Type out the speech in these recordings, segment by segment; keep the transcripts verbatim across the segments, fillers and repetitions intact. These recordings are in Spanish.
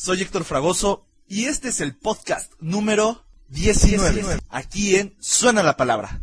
Soy Héctor Fragoso y este es el podcast número diecinueve, aquí en Suena la Palabra.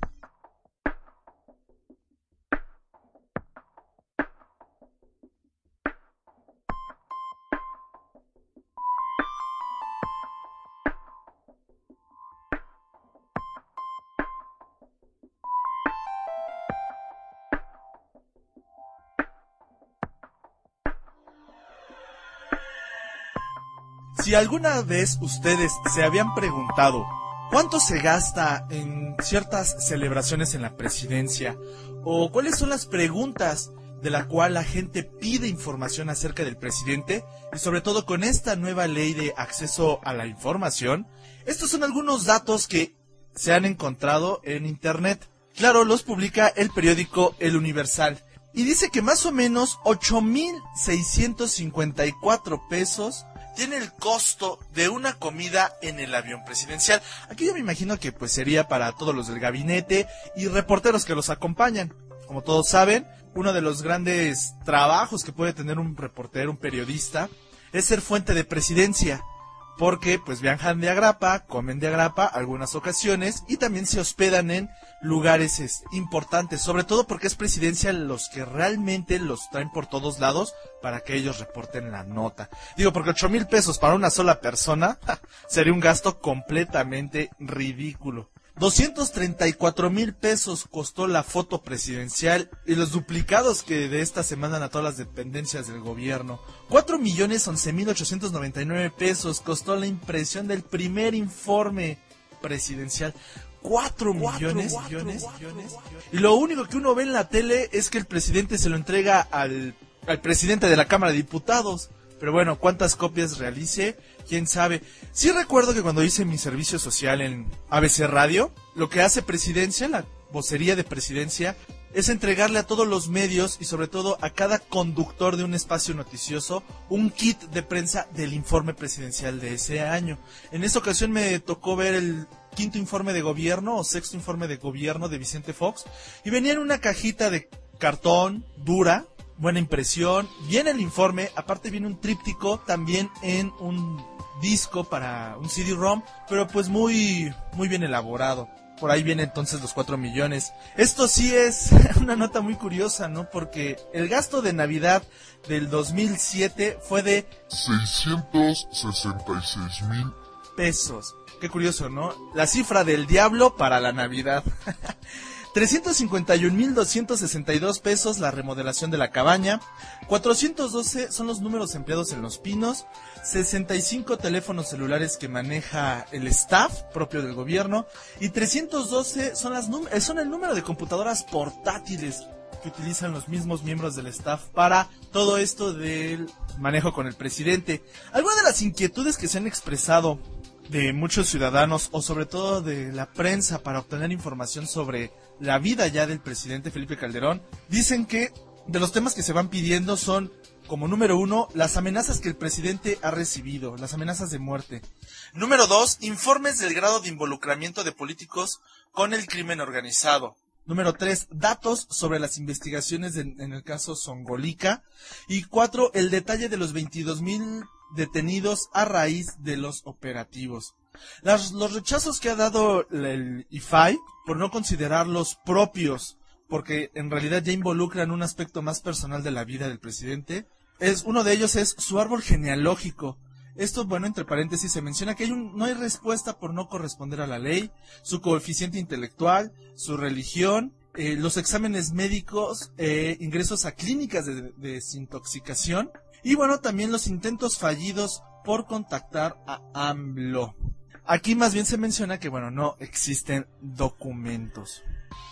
Si alguna vez ustedes se habían preguntado cuánto se gasta en ciertas celebraciones en la presidencia, o cuáles son las preguntas de la cual la gente pide información acerca del presidente, y sobre todo con esta nueva ley de acceso a la información, estos son algunos datos que se han encontrado en internet. Claro, los publica el periódico El Universal, y dice que más o menos ocho mil seiscientos cincuenta y cuatro pesos tiene el costo de una comida en el avión presidencial. Aquí yo me imagino que pues sería para todos los del gabinete y reporteros que los acompañan. Como todos saben, uno de los grandes trabajos que puede tener un reportero, un periodista, es ser fuente de presidencia. Porque pues viajan de agrapa, comen de agrapa algunas ocasiones y también se hospedan en lugares es, importantes, sobre todo porque es presidencia los que realmente los traen por todos lados para que ellos reporten la nota. Digo, porque ocho mil pesos para una sola persona ja, sería un gasto completamente ridículo. doscientos treinta y cuatro mil pesos costó la foto presidencial y los duplicados que de esta se mandan a todas las dependencias del gobierno. cuatro millones once mil ochocientos noventa y nueve pesos costó la impresión del primer informe presidencial. cuatro millones, millones, millones. Y lo único que uno ve en la tele es que el presidente se lo entrega al, al presidente de la Cámara de Diputados. Pero bueno, ¿cuántas copias realice? ¿Quién sabe? Sí recuerdo que cuando hice mi servicio social en A B C Radio, lo que hace Presidencia, la vocería de Presidencia, es entregarle a todos los medios y sobre todo a cada conductor de un espacio noticioso un kit de prensa del informe presidencial de ese año. En esa ocasión me tocó ver el quinto informe de gobierno o sexto informe de gobierno de Vicente Fox y venía en una cajita de cartón dura. Buena impresión, viene el informe, aparte viene un tríptico, también en un disco para un C D ROM, pero pues muy, muy bien elaborado. Por ahí viene entonces los cuatro millones. Esto sí es una nota muy curiosa, ¿no? Porque el gasto de Navidad del dos mil siete fue de seiscientos sesenta y seis mil pesos. Qué curioso, ¿no? La cifra del diablo para la Navidad. trescientos cincuenta y un mil doscientos sesenta y dos pesos la remodelación de la cabaña, cuatrocientos doce son los números empleados en Los Pinos, sesenta y cinco teléfonos celulares que maneja el staff propio del gobierno y trescientos doce son, las num- son el número de computadoras portátiles que utilizan los mismos miembros del staff para todo esto del manejo con el presidente. Algunas de las inquietudes que se han expresado de muchos ciudadanos o sobre todo de la prensa para obtener información sobre la vida ya del presidente Felipe Calderón, dicen que de los temas que se van pidiendo son, como número uno, las amenazas que el presidente ha recibido, las amenazas de muerte. Número dos, informes del grado de involucramiento de políticos con el crimen organizado. Número tres, datos sobre las investigaciones de, en el caso Zongolica. Y cuatro, el detalle de los veintidós mil detenidos a raíz de los operativos. Las, los rechazos que ha dado el I F A I por no considerarlos propios, porque en realidad ya involucran un aspecto más personal de la vida del presidente, es uno de ellos es su árbol genealógico. Esto, bueno, entre paréntesis se menciona que hay un, no hay respuesta por no corresponder a la ley, su coeficiente intelectual, su religión, eh, los exámenes médicos, eh, ingresos a clínicas de, de desintoxicación y bueno, también los intentos fallidos por contactar a AMLO. Aquí más bien se menciona que, bueno, no existen documentos.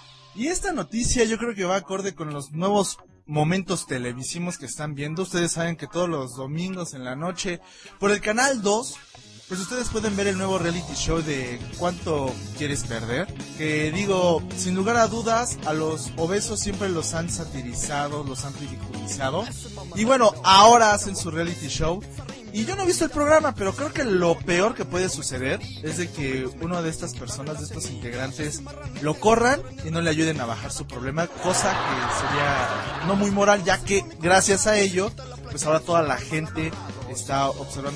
Y esta noticia yo creo que va acorde con los nuevos momentos televisivos que están viendo. Ustedes saben que todos los domingos en la noche, por el canal dos, pues ustedes pueden ver el nuevo reality show de ¿Cuánto quieres perder? Que digo, sin lugar a dudas, a los obesos siempre los han satirizado, los han ridiculizado. Y bueno, ahora hacen su reality show. Y yo no he visto el programa, pero creo que lo peor que puede suceder es de que uno de estas personas, de estos integrantes, lo corran y no le ayuden a bajar su problema, cosa que sería no muy moral, ya que gracias a ello, pues ahora toda la gente está observando ese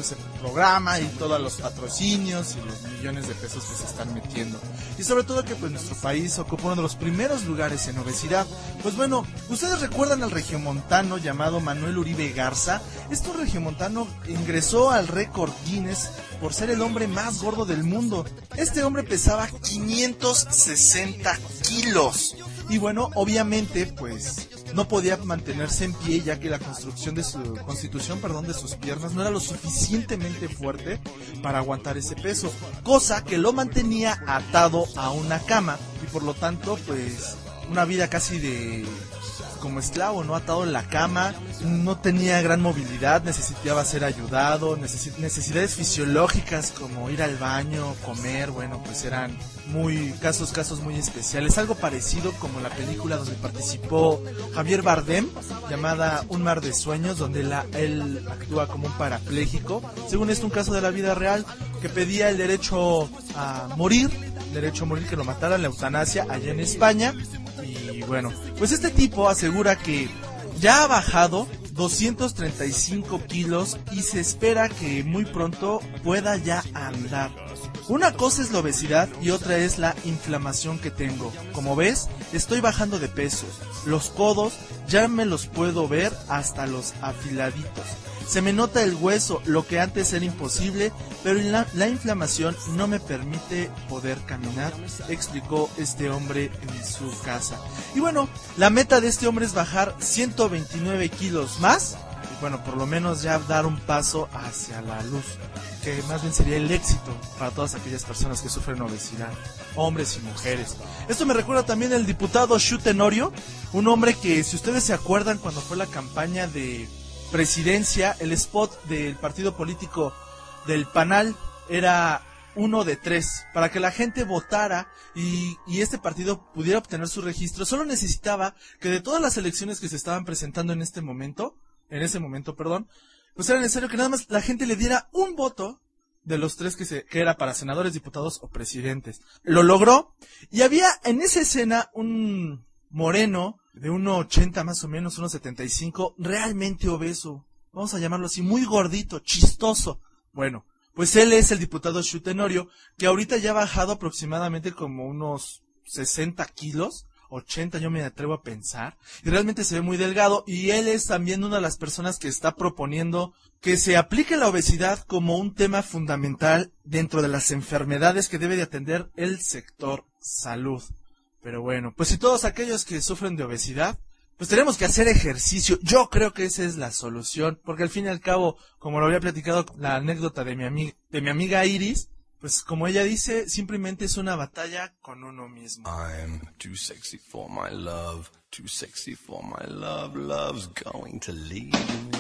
programa y todos los patrocinios y los millones de pesos que se están metiendo. Y sobre todo que pues nuestro país ocupa uno de los primeros lugares en obesidad. Pues bueno, ¿ustedes recuerdan al regiomontano llamado Manuel Uribe Garza? Este regiomontano ingresó al récord Guinness por ser el hombre más gordo del mundo. Este hombre pesaba quinientos sesenta kilos. Y bueno, obviamente pues no podía mantenerse en pie, ya que la construcción de su constitución, perdón, de sus piernas no era lo suficientemente fuerte para aguantar ese peso, cosa que lo mantenía atado a una cama y por lo tanto pues una vida casi de como esclavo, ¿no? Atado en la cama, no tenía gran movilidad, necesitaba ser ayudado, necesi- necesidades fisiológicas como ir al baño, comer, bueno, pues eran muy casos, casos muy especiales, algo parecido como la película donde participó Javier Bardem, llamada Un mar de sueños, donde la, él actúa como un parapléjico, según esto un caso de la vida real, que pedía el derecho a morir, derecho a morir, que lo mataran, la eutanasia allá en España. Y bueno, pues este tipo asegura que ya ha bajado doscientos treinta y cinco kilos y se espera que muy pronto pueda ya andar. Una cosa es la obesidad y otra es la inflamación que tengo. Como ves, estoy bajando de peso. Los codos ya me los puedo ver hasta los afiladitos. Se me nota el hueso, lo que antes era imposible, pero la, la inflamación no me permite poder caminar, explicó este hombre en su casa. Y bueno, la meta de este hombre es bajar ciento veintinueve kilos más, y bueno, por lo menos ya dar un paso hacia la luz, que más bien sería el éxito para todas aquellas personas que sufren obesidad, hombres y mujeres. Esto me recuerda también al diputado Shu Tenorio, un hombre que, si ustedes se acuerdan, cuando fue la campaña de presidencia, el spot del partido político del Panal era uno de tres, para que la gente votara y, y este partido pudiera obtener su registro. Solo necesitaba que de todas las elecciones que se estaban presentando en este momento, en ese momento, perdón, pues era necesario que nada más la gente le diera un voto de los tres que, se, que era para senadores, diputados o presidentes. Lo logró, y había en esa escena un moreno de uno ochenta más o menos, uno setenta y cinco, realmente obeso, vamos a llamarlo así, muy gordito, chistoso. Bueno, pues él es el diputado Shu Tenorio, que ahorita ya ha bajado aproximadamente como unos sesenta kilos, ochenta yo me atrevo a pensar, y realmente se ve muy delgado, y él es también una de las personas que está proponiendo que se aplique la obesidad como un tema fundamental dentro de las enfermedades que debe de atender el sector salud. Pero bueno, pues si todos aquellos que sufren de obesidad, pues tenemos que hacer ejercicio. Yo creo que esa es la solución, porque al fin y al cabo, como lo había platicado la anécdota de mi amiga, de mi amiga Iris, pues como ella dice, simplemente es una batalla con uno mismo. I'm too sexy for my love, too sexy for my love, love's going to leave me.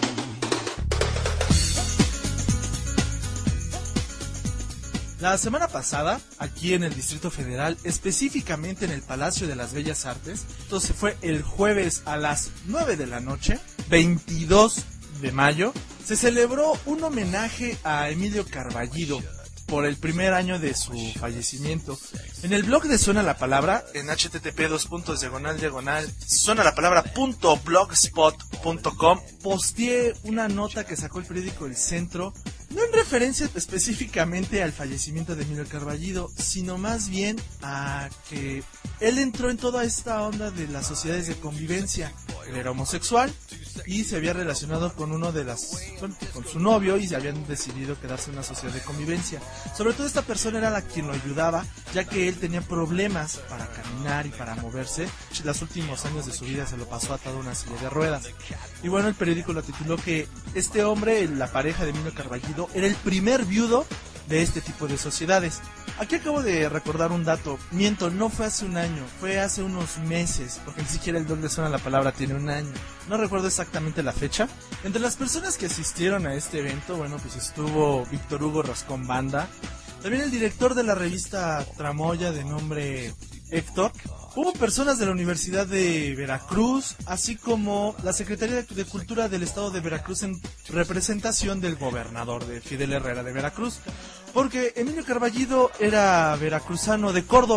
La semana pasada, aquí en el Distrito Federal, específicamente en el Palacio de las Bellas Artes, entonces fue el jueves a las nueve de la noche, veintidós de mayo, se celebró un homenaje a Emilio Carballido por el primer año de su fallecimiento. En el blog de Suena la Palabra, en http dos puntos diagonal diagonal suena la palabra punto blogspot punto com, posteé una nota que sacó el periódico El Centro, no en referencia específicamente al fallecimiento de Emilio Carballido, sino más bien a que él entró en toda esta onda de las sociedades de convivencia. Él era homosexual y se había relacionado con uno de las, bueno, con su novio, y se habían decidido quedarse en una sociedad de convivencia. Sobre todo esta persona era la quien lo ayudaba, ya que él tenía problemas para caminar y para moverse. Los últimos años de su vida se lo pasó atado a una silla de ruedas. Y bueno, el periódico lo tituló que este hombre, la pareja de Emilio Carballido, era el primer viudo de este tipo de sociedades. Aquí acabo de recordar un dato, miento, no fue hace un año, fue hace unos meses, porque ni siquiera el blog de Suena la Palabra tiene un año, no recuerdo exactamente la fecha. Entre las personas que asistieron a este evento, bueno, pues estuvo Víctor Hugo Rascón Banda, también el director de la revista Tramoya de nombre Héctor. Hubo personas de la Universidad de Veracruz, así como la Secretaría de Cultura del Estado de Veracruz en representación del gobernador de Fidel Herrera de Veracruz, porque Emilio Carballido era veracruzano de Córdoba,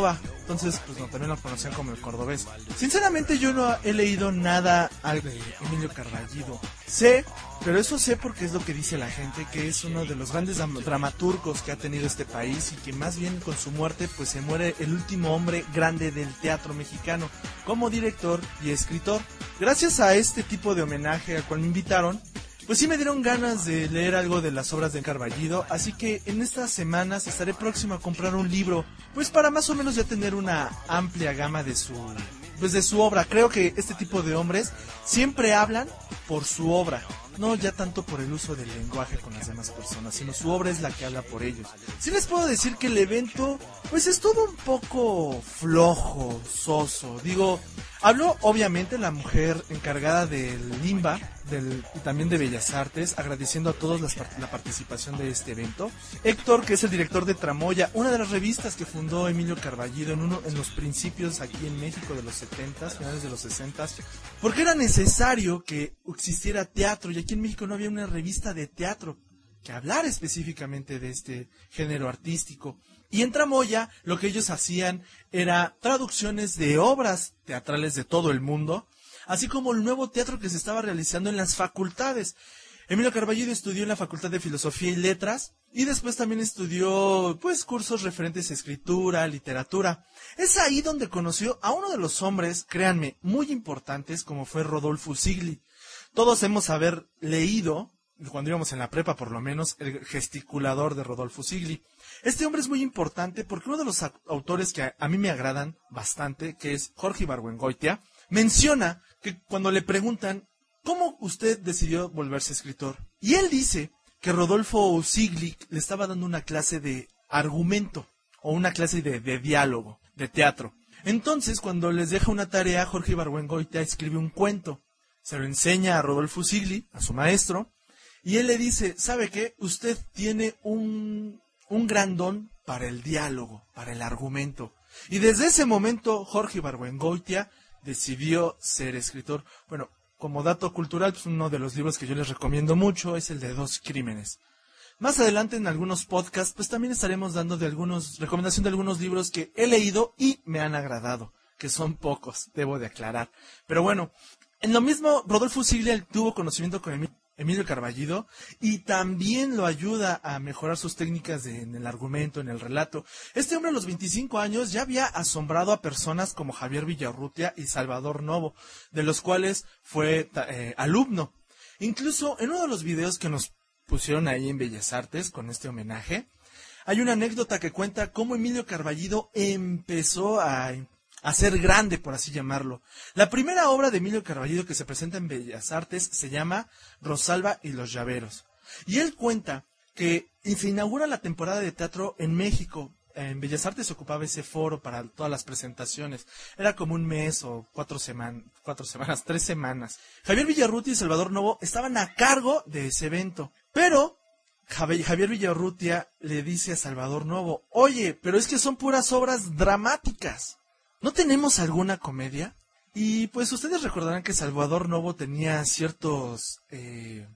entonces pues no, también lo conocían como el cordobés. Sinceramente yo no he leído nada de Emilio Carballido. Sé, pero eso sé porque es lo que dice la gente, que es uno de los grandes dramaturgos que ha tenido este país y que más bien con su muerte pues se muere el último hombre grande del teatro mexicano como director y escritor. Gracias a este tipo de homenaje al cual me invitaron, pues sí me dieron ganas de leer algo de las obras de Carballido, así que en estas semanas estaré próximo a comprar un libro, pues para más o menos ya tener una amplia gama de su, pues de su obra. Creo que este tipo de hombres siempre hablan por su obra, no ya tanto por el uso del lenguaje con las demás personas, sino su obra es la que habla por ellos. Sí les puedo decir que el evento, pues estuvo un poco flojo, soso. Digo, habló obviamente la mujer encargada del Limba del, y también de Bellas Artes, agradeciendo a todos las, la participación de este evento. Héctor, que es el director de Tramoya, una de las revistas que fundó Emilio Carballido en, uno, en los principios aquí en México de los setentas, finales de los sesentas, porque era necesario que existiera teatro, y aquí en México no había una revista de teatro que hablara específicamente de este género artístico. Y en Tramoya lo que ellos hacían era traducciones de obras teatrales de todo el mundo, así como el nuevo teatro que se estaba realizando en las facultades. Emilio Carballido estudió en la Facultad de Filosofía y Letras y después también estudió pues cursos referentes a escritura, literatura. Es ahí donde conoció a uno de los hombres, créanme, muy importantes, como fue Rodolfo Usigli. Todos hemos haber leído, cuando íbamos en la prepa por lo menos, el gesticulador de Rodolfo Usigli. Este hombre es muy importante porque uno de los autores que a, a mí me agradan bastante, que es Jorge Ibargüengoitia, menciona que cuando le preguntan ¿cómo usted decidió volverse escritor? Y él dice que Rodolfo Usigli le estaba dando una clase de argumento o una clase de, de diálogo, de teatro. Entonces, cuando les deja una tarea, Jorge Ibargüengoitia escribe un cuento. Se lo enseña a Rodolfo Usigli, a su maestro, y él le dice, ¿sabe qué? Usted tiene un, un gran don para el diálogo, para el argumento. Y desde ese momento, Jorge Ibargüengoitia decidió ser escritor. Bueno, como dato cultural, pues uno de los libros que yo les recomiendo mucho es el de Dos Crímenes. Más adelante en algunos podcasts, pues también estaremos dando de algunos, recomendación de algunos libros que he leído y me han agradado, que son pocos, debo de aclarar. Pero bueno, en lo mismo, Rodolfo Usigli tuvo conocimiento con Emilio Emilio Carballido, y también lo ayuda a mejorar sus técnicas de, en el argumento, en el relato. Este hombre a los veinticinco años ya había asombrado a personas como Javier Villarrutia y Salvador Novo, de los cuales fue eh, alumno. Incluso en uno de los videos que nos pusieron ahí en Bellas Artes con este homenaje, hay una anécdota que cuenta cómo Emilio Carballido empezó a... a ser grande, por así llamarlo. La primera obra de Emilio Carballido que se presenta en Bellas Artes se llama Rosalba y los Llaveros. Y él cuenta que se inaugura la temporada de teatro en México. En Bellas Artes se ocupaba ese foro para todas las presentaciones. Era como un mes o cuatro semanas, cuatro semanas, tres semanas. Javier Villarrutia y Salvador Novo estaban a cargo de ese evento. Pero Javier Villarrutia le dice a Salvador Novo, oye, pero es que son puras obras dramáticas. ¿No tenemos alguna comedia? Y pues ustedes recordarán que Salvador Novo tenía ciertos eh,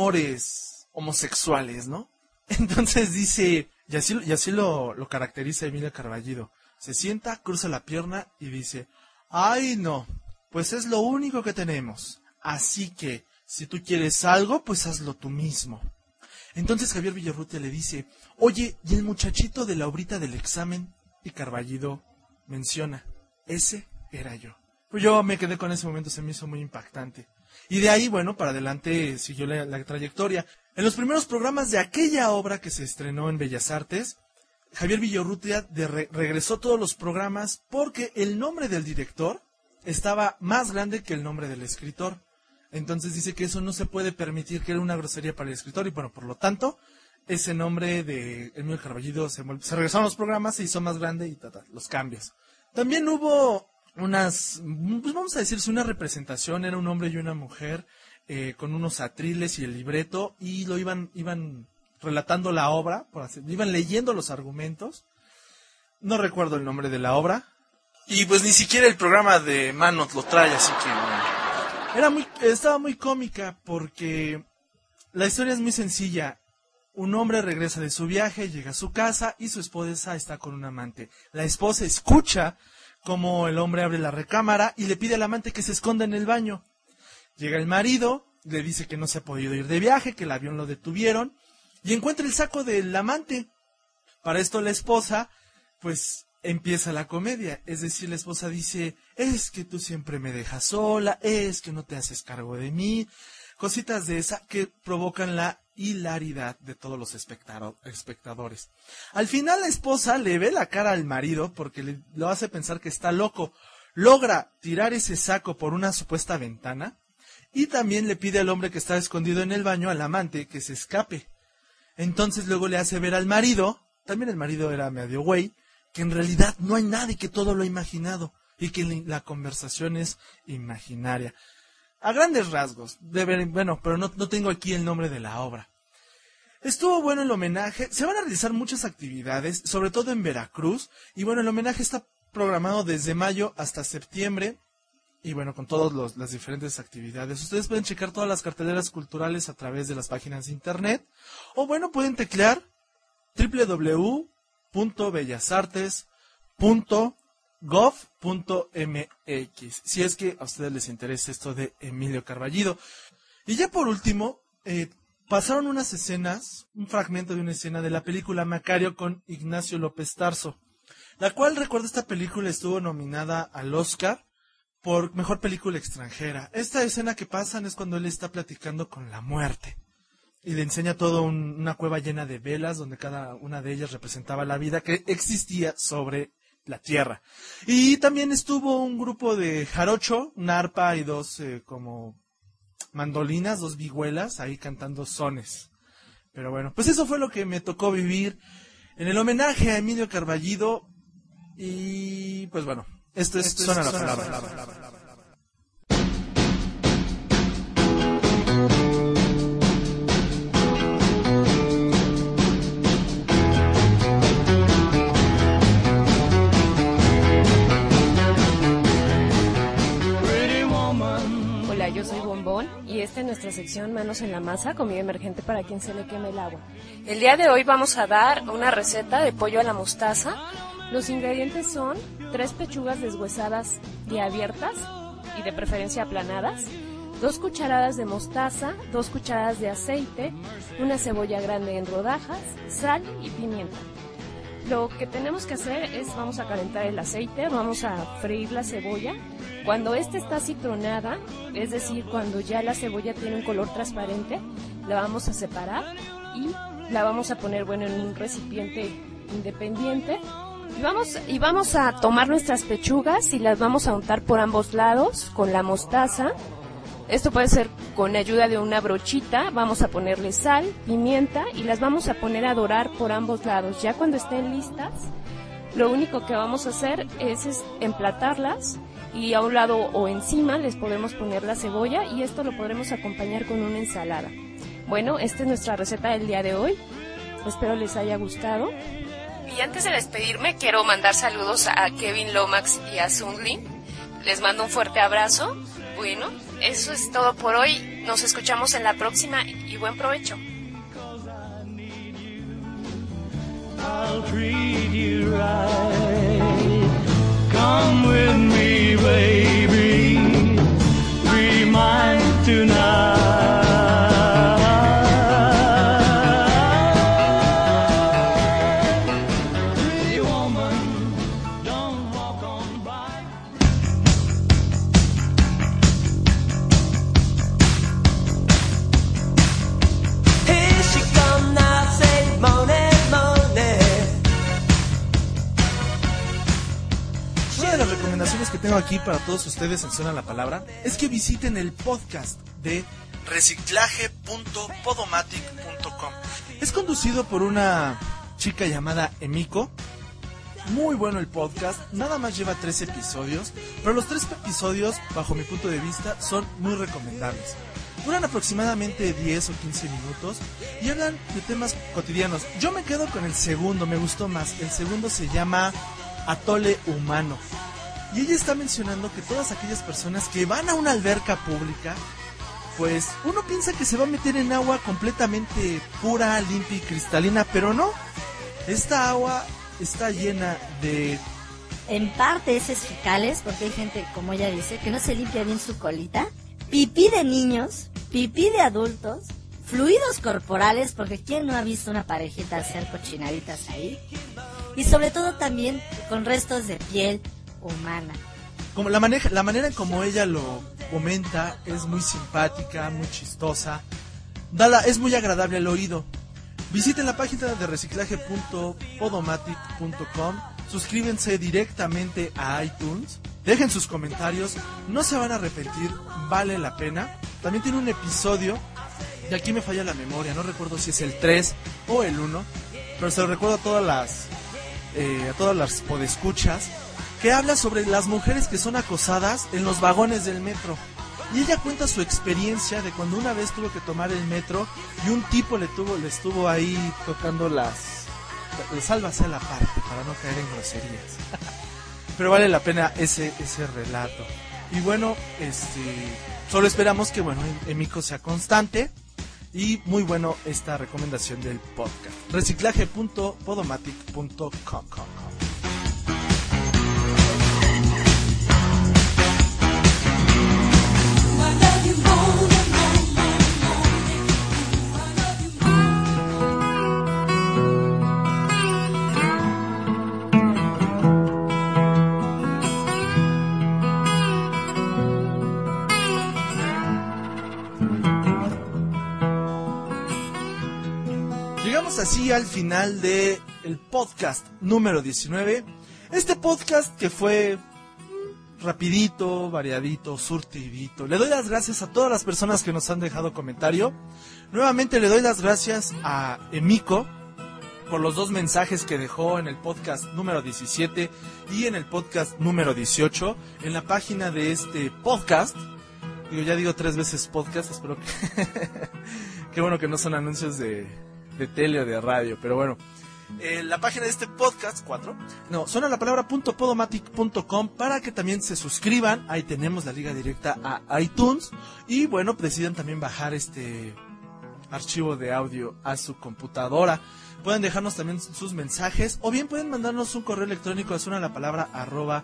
amores homosexuales, ¿no? Entonces dice, y así, y así lo, lo caracteriza Emilio Carballido. Se sienta, cruza la pierna y dice, ay no, pues es lo único que tenemos. Así que, si tú quieres algo, pues hazlo tú mismo. Entonces Javier Villarrutia le dice, oye, ¿y el muchachito de la obrita del examen? Y Carballido menciona, ese era yo. Pues yo me quedé con ese momento, se me hizo muy impactante. Y de ahí, bueno, para adelante siguió la, la trayectoria. En los primeros programas de aquella obra que se estrenó en Bellas Artes, Javier Villarrutia de re, regresó todos los programas porque el nombre del director estaba más grande que el nombre del escritor. Entonces dice que eso no se puede permitir, que era una grosería para el escritor, y bueno, por lo tanto, ese nombre de Emilio Carballido se, se regresaron los programas, se hizo más grande y ta, ta, los cambios. También hubo unas, pues vamos a decirse, una representación, era un hombre y una mujer, eh, con unos atriles y el libreto, y lo iban, iban relatando la obra, por así, iban leyendo los argumentos. No recuerdo el nombre de la obra, y pues ni siquiera el programa de Manos lo trae, así que bueno, era muy, estaba muy cómica porque la historia es muy sencilla. un hombre regresa de su viaje, llega a su casa y su esposa está con un amante. La esposa escucha cómo el hombre abre la recámara y le pide al amante que se esconda en el baño. Llega el marido, le dice que no se ha podido ir de viaje, que el avión lo detuvieron, y encuentra el saco del amante. Para esto la esposa, pues, empieza la comedia. Es decir, la esposa dice, es que tú siempre me dejas sola, es que no te haces cargo de mí. Cositas de esa que provocan la hilaridad de todos los espectadores. Al final la esposa le ve la cara al marido porque le, lo hace pensar que está loco. Logra tirar ese saco por una supuesta ventana y también le pide al hombre que está escondido en el baño, al amante, que se escape. Entonces luego le hace ver al marido, también el marido era medio güey, que en realidad no hay nada y que todo lo ha imaginado y que la conversación es imaginaria. A grandes rasgos, de ver, bueno, pero no, no tengo aquí el nombre de la obra. Estuvo bueno el homenaje, se van a realizar muchas actividades, sobre todo en Veracruz, y bueno, el homenaje está programado desde mayo hasta septiembre, y bueno, con todas las diferentes actividades. Ustedes pueden checar todas las carteleras culturales a través de las páginas de internet, o bueno, pueden teclear doble u doble u doble u punto bellas artes punto gov punto m x, si es que a ustedes les interesa esto de Emilio Carballido. Y ya por último, eh, pasaron unas escenas, un fragmento de una escena de la película Macario con Ignacio López Tarso, la cual, recuerdo, esta película estuvo nominada al Oscar por Mejor Película Extranjera. Esta escena que pasan es cuando él está platicando con la muerte y le enseña todo un, una cueva llena de velas donde cada una de ellas representaba la vida que existía sobre la tierra. Y también estuvo un grupo de jarocho, una arpa y dos eh, como mandolinas, dos vihuelas ahí cantando sones. Pero bueno, pues eso fue lo que me tocó vivir en el homenaje a Emilio Carballido. Y pues bueno, esto es, esto es Suena la Palabra. La palabra, la palabra. Yo soy Bombón y esta es nuestra sección Manos en la Masa, comida emergente para quien se le queme el agua. El día de hoy vamos a dar una receta de pollo a la mostaza. Los ingredientes son tres pechugas deshuesadas y abiertas y de preferencia aplanadas, dos cucharadas de mostaza, dos cucharadas de aceite, una cebolla grande en rodajas, sal y pimienta. Lo que tenemos que hacer es, vamos a calentar el aceite, vamos a freír la cebolla. Cuando esta está citronada, es decir, cuando ya la cebolla tiene un color transparente, la vamos a separar y la vamos a poner, bueno, en un recipiente independiente. Y vamos, y vamos a tomar nuestras pechugas y las vamos a untar por ambos lados con la mostaza. Esto puede ser con ayuda de una brochita. Vamos a ponerle sal, pimienta y las vamos a poner a dorar por ambos lados. Ya cuando estén listas, lo único que vamos a hacer es, es emplatarlas y a un lado o encima les podemos poner la cebolla y esto lo podremos acompañar con una ensalada. Bueno, esta es nuestra receta del día de hoy. Espero les haya gustado. Y antes de despedirme, quiero mandar saludos a Kevin Lomax y a Sunlin. Les mando un fuerte abrazo. Bueno, eso es todo por hoy. Nos escuchamos en la próxima y buen provecho. I'll treat you right. Come with me, baby. Be mine tonight. Pretty woman, don't walk on by. Here she come now, say money, money. Una de las recomendaciones que tengo aquí para todos ustedes en Suena la Palabra es que visiten el podcast de reciclaje punto podomatic punto com. Es conducido por una chica llamada Emiko. Muy bueno el podcast, nada más lleva tres episodios, pero los tres episodios, bajo mi punto de vista, son muy recomendables. Duran aproximadamente diez o quince minutos y hablan de temas cotidianos. Yo me quedo con el segundo, me gustó más. El segundo se llama Atole Humano. Y ella está mencionando que todas aquellas personas que van a una alberca pública pues uno piensa que se va a meter en agua completamente pura, limpia y cristalina, pero no. Esta agua está llena de... En parte heces fecales, porque hay gente, como ella dice, que no se limpia bien su colita. Pipí de niños, pipí de adultos, fluidos corporales, porque ¿quién no ha visto una parejita hacer cochinaditas ahí? Y sobre todo también con restos de piel humana. Como la, maneja, la manera en como ella lo comenta es muy simpática, muy chistosa, da la, es muy agradable al oído. Visiten la página de reciclaje punto podomatic punto com, suscríbanse directamente a iTunes, dejen sus comentarios, no se van a arrepentir, vale la pena. También tiene un episodio, y aquí me falla la memoria, no recuerdo si es el tres o el uno, pero se lo recuerdo a todas las, eh, a todas las podescuchas, que habla sobre las mujeres que son acosadas en los vagones del metro. Y ella cuenta su experiencia de cuando una vez tuvo que tomar el metro y un tipo le tuvo le estuvo ahí tocando las... Sálvase a la parte para no caer en groserías. Pero vale la pena ese ese relato. Y bueno, este solo esperamos que bueno, Emiko sea constante. Y muy bueno esta recomendación del podcast. reciclaje punto podomatic punto com. Llegamos así al final de el podcast número diecinueve. Este podcast que fue rapidito, variadito, surtidito. Le doy las gracias a todas las personas que nos han dejado comentario. Nuevamente le doy las gracias a Emiko por los dos mensajes que dejó en el podcast número diecisiete y en el podcast número dieciocho en la página de este podcast. Digo, ya digo tres veces podcast, espero que... Qué bueno que no son anuncios de, de tele o de radio, pero bueno. Eh, la página de este podcast, cuatro, no, suena la palabra punto podomatic punto com para que también se suscriban. Ahí tenemos la liga directa a iTunes. Y bueno, decidan también bajar este archivo de audio a su computadora. Pueden dejarnos también sus mensajes o bien pueden mandarnos un correo electrónico a suena la palabra arroba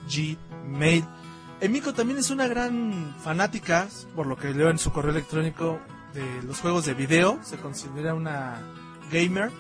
gmail. Emiko también es una gran fanática, por lo que leo en su correo electrónico, de los juegos de video. Se considera una gamer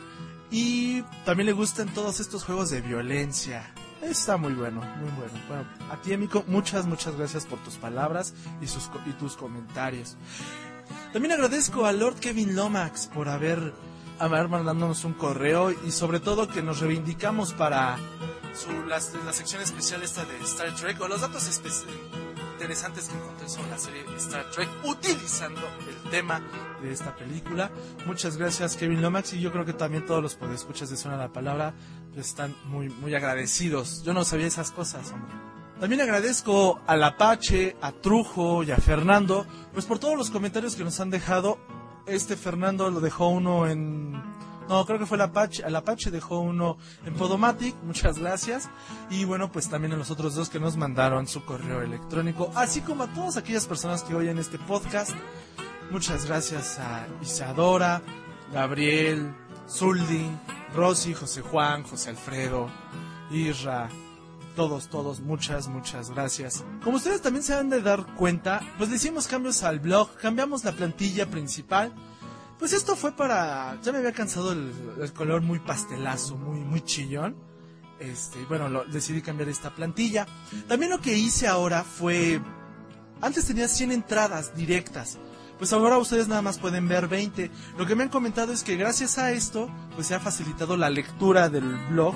y también le gustan todos estos juegos de violencia. Está muy bueno, muy bueno. Bueno, a ti, Emiko, muchas, muchas gracias por tus palabras y, sus, y tus comentarios. También agradezco a Lord Kevin Lomax por haber, haber mandándonos un correo y sobre todo que nos reivindicamos para su, la, la sección especial esta de Star Trek, o los datos interesantes que encontré sobre la serie Star Trek, utilizando el tema de esta película. Muchas gracias, Kevin Lomax, y yo creo que también todos los podescuchas de Suena la Palabra pues, están muy, muy agradecidos. Yo no sabía esas cosas, hombre. También agradezco al Apache, a Trujo y a Fernando, pues por todos los comentarios que nos han dejado. Este Fernando lo dejó uno en... No, creo que fue el Apache. El Apache dejó uno en Podomatic. Muchas gracias. Y bueno, pues también a los otros dos que nos mandaron su correo electrónico. Así como a todas aquellas personas que oyen este podcast. Muchas gracias a Isadora, Gabriel, Zuldi, Rosy, José Juan, José Alfredo, Isra. Todos, todos, muchas, muchas gracias. Como ustedes también se han de dar cuenta, pues le hicimos cambios al blog. Cambiamos la plantilla principal. Pues esto fue para... Ya me había cansado el, el color muy pastelazo, muy muy chillón. Este, bueno, lo, decidí cambiar esta plantilla. También lo que hice ahora fue... Antes tenía cien entradas directas. Pues ahora ustedes nada más pueden ver veinte. Lo que me han comentado es que gracias a esto, pues se ha facilitado la lectura del blog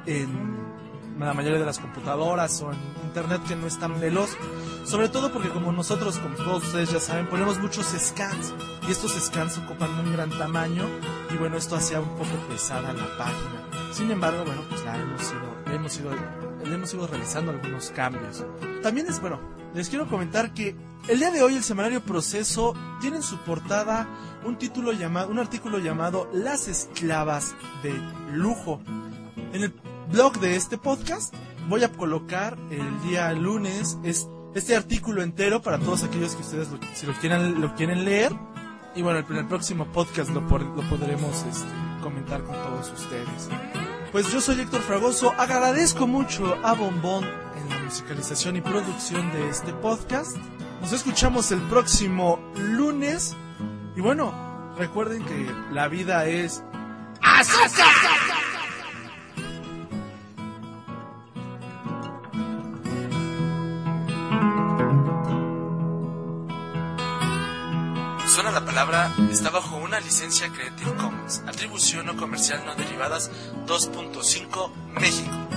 en la mayoría de las computadoras o en internet que no es tan veloz. Sobre todo porque como nosotros, como todos ustedes ya saben, ponemos muchos scans. Y estos scans ocupan un gran tamaño. Y bueno, esto hacía un poco pesada la página. Sin embargo, bueno, pues la hemos ido, le hemos ido, le hemos ido realizando algunos cambios. También es, bueno, les quiero comentar que el día de hoy el semanario Proceso tiene en su portada un título llamado, un artículo llamado Las esclavas de lujo. En el blog de este podcast voy a colocar el día lunes es este artículo entero para todos aquellos que ustedes lo, si lo quieran, lo quieren leer. Y bueno, en el próximo podcast lo, por, lo podremos este, comentar con todos ustedes. Pues yo soy Héctor Fragoso, agradezco mucho a Bombón en la musicalización y producción de este podcast. Nos escuchamos el próximo lunes. Y bueno, recuerden que la vida es ¡azúcar! Suena la palabra está bajo una licencia Creative Commons, atribución no comercial no derivadas dos punto cinco México.